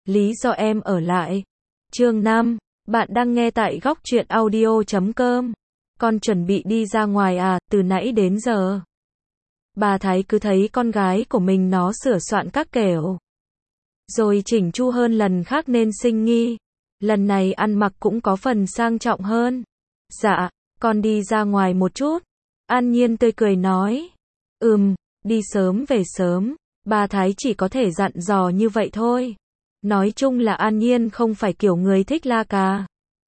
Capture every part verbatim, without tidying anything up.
Lý do em ở lại. Chương năm. Bạn đang nghe tại góc truyện audio chấm com. Con chuẩn bị đi ra ngoài à, từ nãy đến giờ. Bà Thái cứ thấy con gái của mình nó sửa soạn các kiểu. Rồi chỉnh chu hơn lần khác nên sinh nghi. Lần này ăn mặc cũng có phần sang trọng hơn. Dạ, con đi ra ngoài một chút. An Nhiên tươi cười nói. Ừm, đi sớm về sớm. Bà Thái chỉ có thể dặn dò như vậy thôi. Nói chung là An Nhiên không phải kiểu người thích la cà.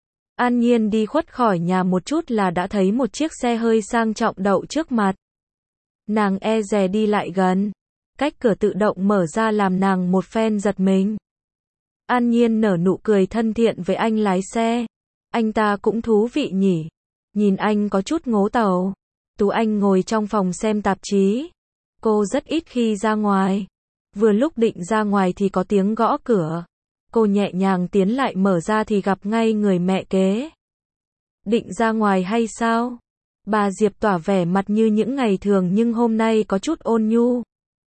An Nhiên đi khuất khỏi nhà một chút là đã thấy một chiếc xe hơi sang trọng đậu trước mặt. Nàng e dè đi lại gần. Cách cửa tự động mở ra làm nàng một phen giật mình. An Nhiên nở nụ cười thân thiện với anh lái xe. Anh ta cũng thú vị nhỉ. Nhìn anh có chút ngố tàu. Tú Anh ngồi trong phòng xem tạp chí. Cô rất ít khi ra ngoài. Vừa lúc định ra ngoài thì có tiếng gõ cửa. Cô nhẹ nhàng tiến lại mở ra thì gặp ngay người mẹ kế. Định ra ngoài hay sao? Bà Diệp tỏa vẻ mặt như những ngày thường nhưng hôm nay có chút ôn nhu.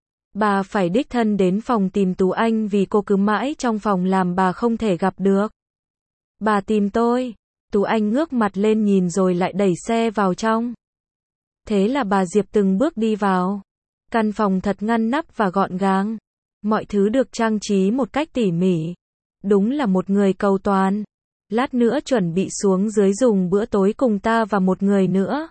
Bà phải đích thân đến phòng tìm Tú Anh vì cô cứ mãi trong phòng làm bà không thể gặp được. Bà tìm tôi. Tú Anh ngước mặt lên nhìn rồi lại đẩy xe vào trong. Thế là bà Diệp từng bước đi vào. Căn phòng thật ngăn nắp và gọn gàng. Mọi thứ được trang trí một cách tỉ mỉ. Đúng là một người cầu toàn. Lát nữa chuẩn bị xuống dưới dùng bữa tối cùng ta và một người nữa.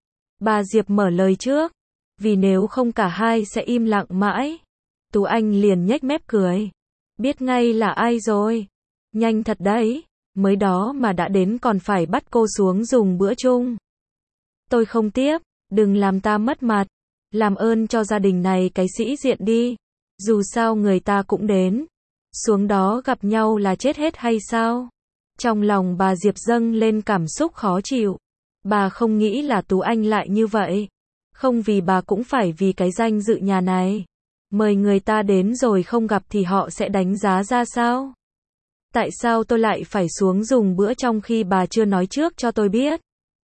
Bà Diệp mở lời trước. Vì nếu không cả hai sẽ im lặng mãi. Tú Anh liền nhếch mép cười. Biết ngay là ai rồi. Nhanh thật đấy. Mới đó mà đã đến còn phải bắt cô xuống dùng bữa chung. Tôi không tiếp. Đừng làm ta mất mặt. Làm ơn cho gia đình này cái sĩ diện đi. Dù sao người ta cũng đến. Xuống đó gặp nhau là chết hết hay sao? Trong lòng bà Diệp dâng lên cảm xúc khó chịu. Bà không nghĩ là Tú Anh lại như vậy. Không vì bà cũng phải vì cái danh dự nhà này. Mời người ta đến rồi không gặp thì họ sẽ đánh giá ra sao? Tại sao tôi lại phải xuống dùng bữa trong khi bà chưa nói trước cho tôi biết?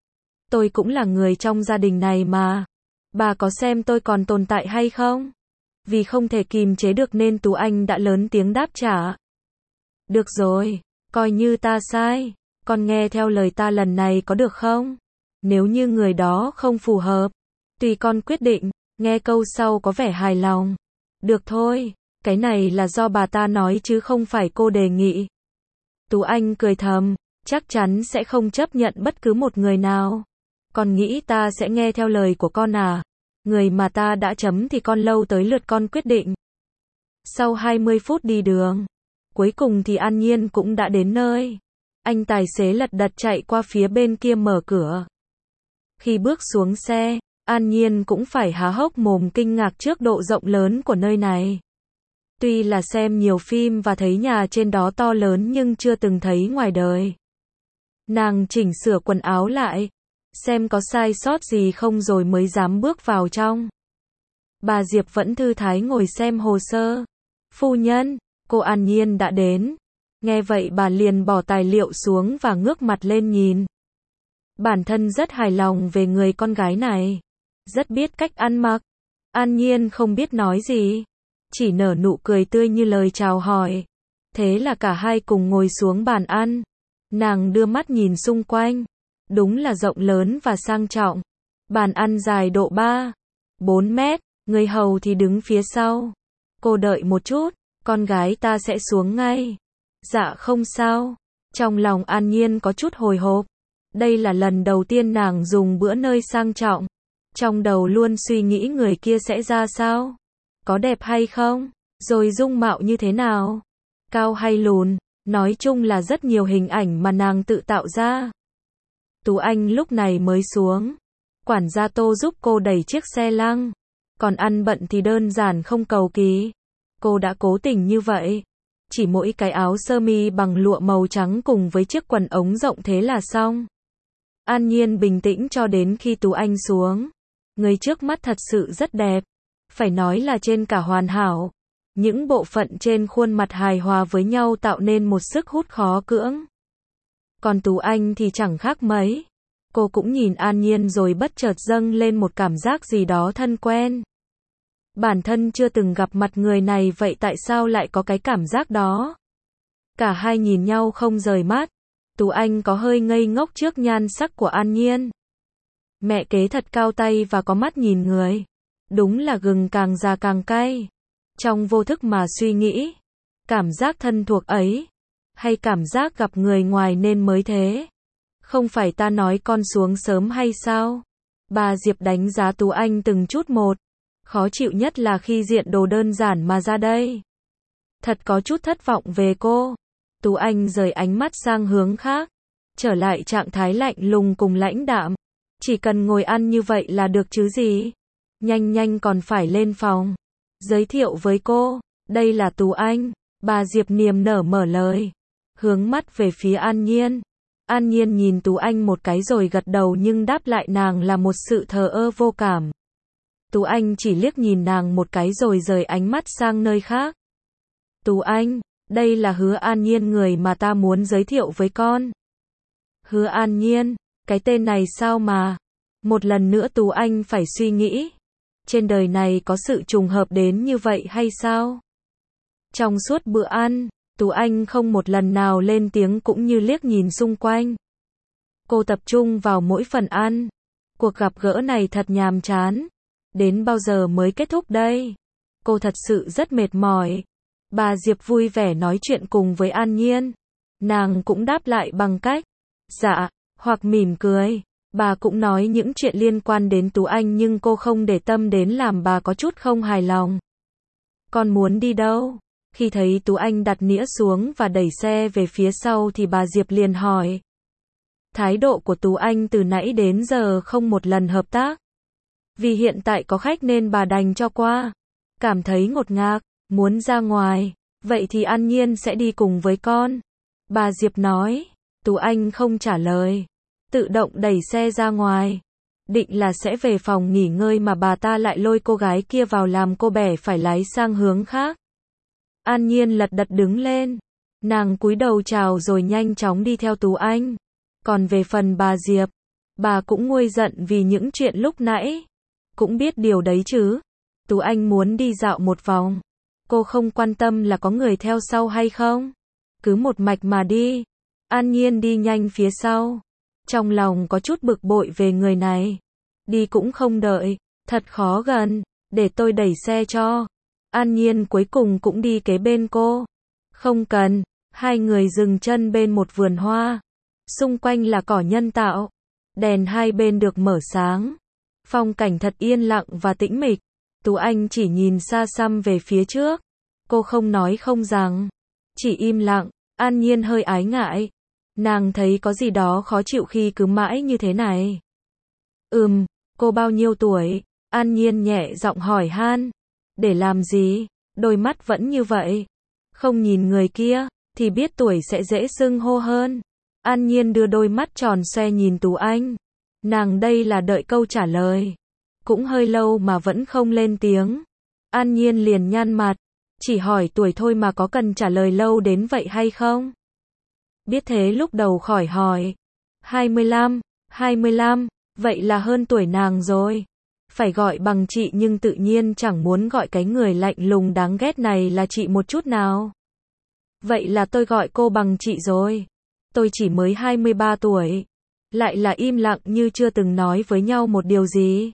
Tôi cũng là người trong gia đình này mà. Bà có xem tôi còn tồn tại hay không? Vì không thể kìm chế được nên Tú Anh đã lớn tiếng đáp trả. Được rồi, coi như ta sai. Con nghe theo lời ta lần này có được không? Nếu như người đó không phù hợp, tùy con quyết định. Nghe câu sau có vẻ hài lòng. Được thôi, cái này là do bà ta nói chứ không phải cô đề nghị. Tú Anh cười thầm, chắc chắn sẽ không chấp nhận bất cứ một người nào. Con nghĩ ta sẽ nghe theo lời của con à? Người mà ta đã chấm thì con lâu tới lượt con quyết định. Sau hai mươi phút đi đường, cuối cùng thì An Nhiên cũng đã đến nơi. Anh tài xế lật đật chạy qua phía bên kia mở cửa. Khi bước xuống xe, An Nhiên cũng phải há hốc mồm kinh ngạc trước độ rộng lớn của nơi này. Tuy là xem nhiều phim và thấy nhà trên đó to lớn nhưng chưa từng thấy ngoài đời. Nàng chỉnh sửa quần áo lại, xem có sai sót gì không rồi mới dám bước vào trong. Bà Diệp vẫn thư thái ngồi xem hồ sơ. Phu nhân, cô An Nhiên đã đến. Nghe vậy bà liền bỏ tài liệu xuống và ngước mặt lên nhìn. Bản thân rất hài lòng về người con gái này. Rất biết cách ăn mặc. An Nhiên không biết nói gì. Chỉ nở nụ cười tươi như lời chào hỏi. Thế là cả hai cùng ngồi xuống bàn ăn. Nàng đưa mắt nhìn xung quanh. Đúng là rộng lớn và sang trọng. Bàn ăn dài độ ba, bốn mét, người hầu thì đứng phía sau. Cô đợi một chút, con gái ta sẽ xuống ngay. Dạ không sao. Trong lòng An Nhiên có chút hồi hộp. Đây là lần đầu tiên nàng dùng bữa nơi sang trọng. Trong đầu luôn suy nghĩ người kia sẽ ra sao? Có đẹp hay không? Rồi dung mạo như thế nào? Cao hay lùn? Nói chung là rất nhiều hình ảnh mà nàng tự tạo ra. Tú Anh lúc này mới xuống. Quản gia Tô giúp cô đẩy chiếc xe lăng. Còn ăn bận thì đơn giản không cầu kỳ. Cô đã cố tình như vậy. Chỉ mỗi cái áo sơ mi bằng lụa màu trắng cùng với chiếc quần ống rộng thế là xong. An Nhiên bình tĩnh cho đến khi Tú Anh xuống. Người trước mắt thật sự rất đẹp. Phải nói là trên cả hoàn hảo. Những bộ phận trên khuôn mặt hài hòa với nhau tạo nên một sức hút khó cưỡng. Còn Tú Anh thì chẳng khác mấy. Cô cũng nhìn An Nhiên rồi bất chợt dâng lên một cảm giác gì đó thân quen. Bản thân chưa từng gặp mặt người này vậy tại sao lại có cái cảm giác đó? Cả hai nhìn nhau không rời mắt. Tú Anh có hơi ngây ngốc trước nhan sắc của An Nhiên. Mẹ kế thật cao tay và có mắt nhìn người. Đúng là gừng càng già càng cay. Trong vô thức mà suy nghĩ. Cảm giác thân thuộc ấy. Hay cảm giác gặp người ngoài nên mới thế. Không phải ta nói con xuống sớm hay sao? Bà Diệp đánh giá Tú Anh từng chút một. Khó chịu nhất là khi diện đồ đơn giản mà ra đây. Thật có chút thất vọng về cô. Tú Anh rời ánh mắt sang hướng khác. Trở lại trạng thái lạnh lùng cùng lãnh đạm. Chỉ cần ngồi ăn như vậy là được chứ gì. Nhanh nhanh còn phải lên phòng. Giới thiệu với cô. Đây là Tú Anh. Bà Diệp niềm nở mở lời. Hướng mắt về phía An Nhiên. An Nhiên nhìn Tú Anh một cái rồi gật đầu nhưng đáp lại nàng là một sự thờ ơ vô cảm. Tú Anh chỉ liếc nhìn nàng một cái rồi rời ánh mắt sang nơi khác. Tú Anh, đây là Hứa An Nhiên người mà ta muốn giới thiệu với con. Hứa An Nhiên, cái tên này sao mà. Một lần nữa Tú Anh phải suy nghĩ. Trên đời này có sự trùng hợp đến như vậy hay sao? Trong suốt bữa ăn, Tú Anh không một lần nào lên tiếng cũng như liếc nhìn xung quanh. Cô tập trung vào mỗi phần ăn. Cuộc gặp gỡ này thật nhàm chán. Đến bao giờ mới kết thúc đây? Cô thật sự rất mệt mỏi. Bà Diệp vui vẻ nói chuyện cùng với An Nhiên. Nàng cũng đáp lại bằng cách dạ, hoặc mỉm cười. Bà cũng nói những chuyện liên quan đến Tú Anh nhưng cô không để tâm đến làm bà có chút không hài lòng. Con muốn đi đâu? Khi thấy Tú Anh đặt nĩa xuống và đẩy xe về phía sau thì bà Diệp liền hỏi. Thái độ của Tú Anh từ nãy đến giờ không một lần hợp tác. Vì hiện tại có khách nên bà đành cho qua. Cảm thấy ngột ngạt, muốn ra ngoài. Vậy thì An Nhiên sẽ đi cùng với con. Bà Diệp nói. Tú Anh không trả lời. Tự động đẩy xe ra ngoài. Định là sẽ về phòng nghỉ ngơi mà bà ta lại lôi cô gái kia vào làm cô bẻ phải lái sang hướng khác. An Nhiên lật đật đứng lên. Nàng cúi đầu chào rồi nhanh chóng đi theo Tú Anh. Còn về phần bà Diệp, bà cũng nguôi giận vì những chuyện lúc nãy. Cũng biết điều đấy chứ. Tú Anh muốn đi dạo một vòng. Cô không quan tâm là có người theo sau hay không. Cứ một mạch mà đi. An Nhiên đi nhanh phía sau. Trong lòng có chút bực bội về người này. Đi cũng không đợi. Thật khó gần. Để tôi đẩy xe cho. An Nhiên cuối cùng cũng đi kế bên cô. Không cần. Hai người dừng chân bên một vườn hoa. Xung quanh là cỏ nhân tạo. Đèn hai bên được mở sáng. Phong cảnh thật yên lặng và tĩnh mịch. Tú Anh chỉ nhìn xa xăm về phía trước. Cô không nói không rằng. Chỉ im lặng. An Nhiên hơi ái ngại. Nàng thấy có gì đó khó chịu khi cứ mãi như thế này. Ừm, cô bao nhiêu tuổi? An Nhiên nhẹ giọng hỏi han. Để làm gì? Đôi mắt vẫn như vậy. Không nhìn người kia, thì biết tuổi sẽ dễ xưng hô hơn. An Nhiên đưa đôi mắt tròn xoe nhìn Tú Anh. Nàng đây là đợi câu trả lời. Cũng hơi lâu mà vẫn không lên tiếng. An Nhiên liền nhăn mặt. Chỉ hỏi tuổi thôi mà có cần trả lời lâu đến vậy hay không? Biết thế lúc đầu khỏi hỏi. hai mươi lăm, hai mươi lăm, vậy là hơn tuổi nàng rồi. Phải gọi bằng chị nhưng tự nhiên chẳng muốn gọi cái người lạnh lùng đáng ghét này là chị một chút nào. Vậy là tôi gọi cô bằng chị rồi. Tôi chỉ mới hai mươi ba tuổi. Lại là im lặng như chưa từng nói với nhau một điều gì.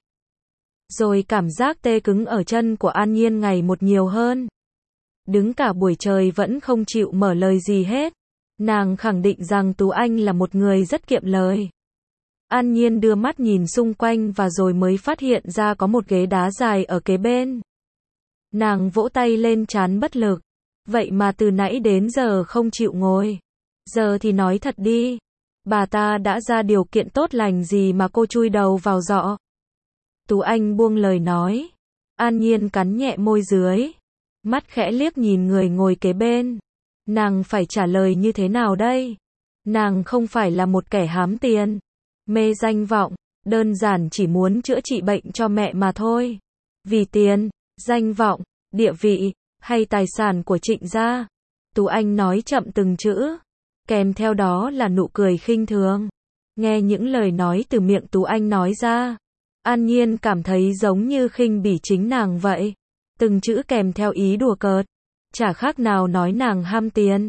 Rồi cảm giác tê cứng ở chân của An Nhiên ngày một nhiều hơn. Đứng cả buổi trời vẫn không chịu mở lời gì hết. Nàng khẳng định rằng Tú Anh là một người rất kiệm lời. An Nhiên đưa mắt nhìn xung quanh và rồi mới phát hiện ra có một ghế đá dài ở kế bên. Nàng vỗ tay lên trán bất lực. Vậy mà từ nãy đến giờ không chịu ngồi. Giờ thì nói thật đi. Bà ta đã ra điều kiện tốt lành gì mà cô chui đầu vào giọ. Tú Anh buông lời nói. An Nhiên cắn nhẹ môi dưới. Mắt khẽ liếc nhìn người ngồi kế bên. Nàng phải trả lời như thế nào đây? Nàng không phải là một kẻ hám tiền, mê danh vọng, đơn giản chỉ muốn chữa trị bệnh cho mẹ mà thôi. Vì tiền, danh vọng, địa vị, hay tài sản của Trịnh gia. Tú Anh nói chậm từng chữ, kèm theo đó là nụ cười khinh thường. Nghe những lời nói từ miệng Tú Anh nói ra, An Nhiên cảm thấy giống như khinh bỉ chính nàng vậy. Từng chữ kèm theo ý đùa cợt, chả khác nào nói nàng ham tiền.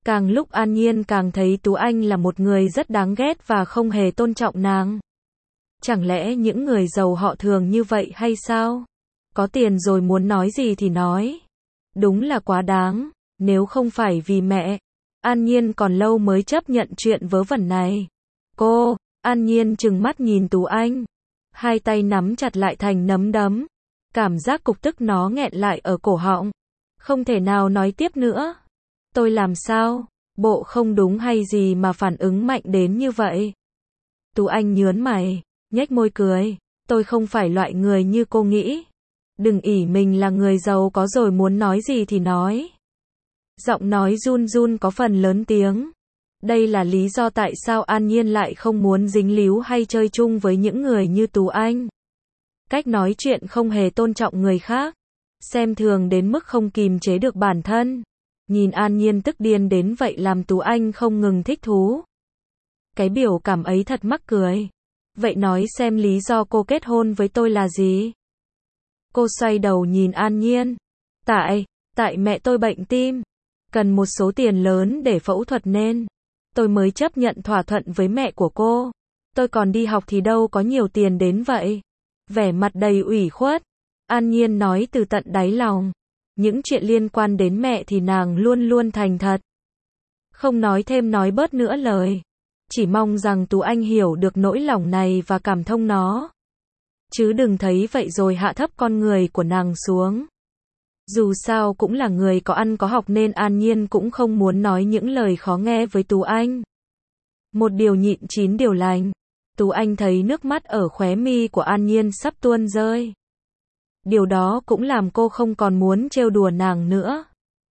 Càng lúc An Nhiên càng thấy Tú Anh là một người rất đáng ghét và không hề tôn trọng nàng. Chẳng lẽ những người giàu họ thường như vậy hay sao? Có tiền rồi muốn nói gì thì nói. Đúng là quá đáng, nếu không phải vì mẹ, An Nhiên còn lâu mới chấp nhận chuyện vớ vẩn này. Cô, An Nhiên trừng mắt nhìn Tú Anh, hai tay nắm chặt lại thành nắm đấm. Cảm giác cục tức nó nghẹn lại ở cổ họng. Không thể nào nói tiếp nữa. Tôi làm sao? Bộ không đúng hay gì mà phản ứng mạnh đến như vậy? Tú Anh nhớn mày, nhếch môi cười. Tôi không phải loại người như cô nghĩ. Đừng ỷ mình là người giàu có rồi muốn nói gì thì nói. Giọng nói run run có phần lớn tiếng. Đây là lý do tại sao An Nhiên lại không muốn dính líu hay chơi chung với những người như Tú Anh. Cách nói chuyện không hề tôn trọng người khác. Xem thường đến mức không kìm chế được bản thân. Nhìn An Nhiên tức điên đến vậy làm Tú Anh không ngừng thích thú. Cái biểu cảm ấy thật mắc cười. Vậy nói xem lý do cô kết hôn với tôi là gì? Cô xoay đầu nhìn An Nhiên. Tại, tại mẹ tôi bệnh tim. Cần một số tiền lớn để phẫu thuật nên tôi mới chấp nhận thỏa thuận với mẹ của cô. Tôi còn đi học thì đâu có nhiều tiền đến vậy. Vẻ mặt đầy ủy khuất. An Nhiên nói từ tận đáy lòng. Những chuyện liên quan đến mẹ thì nàng luôn luôn thành thật. Không nói thêm nói bớt nữa lời. Chỉ mong rằng Tú Anh hiểu được nỗi lòng này và cảm thông nó. Chứ đừng thấy vậy rồi hạ thấp con người của nàng xuống. Dù sao cũng là người có ăn có học nên An Nhiên cũng không muốn nói những lời khó nghe với Tú Anh. Một điều nhịn chín điều lành. Tú Anh thấy nước mắt ở khóe mi của An Nhiên sắp tuôn rơi. Điều đó cũng làm cô không còn muốn trêu đùa nàng nữa.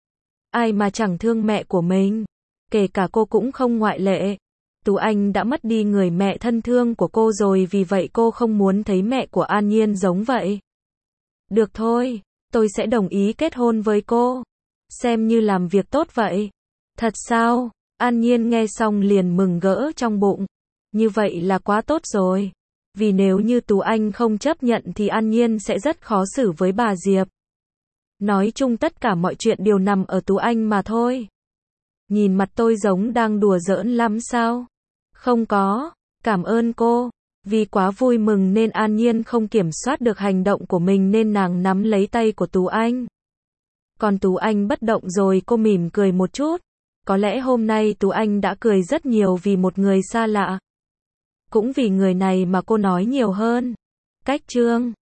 Ai mà chẳng thương mẹ của mình. Kể cả cô cũng không ngoại lệ. Tú Anh đã mất đi người mẹ thân thương của cô rồi, vì vậy cô không muốn thấy mẹ của An Nhiên giống vậy. Được thôi, tôi sẽ đồng ý kết hôn với cô. Xem như làm việc tốt vậy. Thật sao? An Nhiên nghe xong liền mừng rỡ trong bụng. Như vậy là quá tốt rồi. Vì nếu như Tú Anh không chấp nhận thì An Nhiên sẽ rất khó xử với bà Diệp. Nói chung tất cả mọi chuyện đều nằm ở Tú Anh mà thôi. Nhìn mặt tôi giống đang đùa giỡn lắm sao? Không có, cảm ơn cô. Vì quá vui mừng nên An Nhiên không kiểm soát được hành động của mình nên nàng nắm lấy tay của Tú Anh. Còn Tú Anh bất động rồi cô mỉm cười một chút. Có lẽ hôm nay Tú Anh đã cười rất nhiều vì một người xa lạ. Cũng vì người này mà cô nói nhiều hơn. Cách chương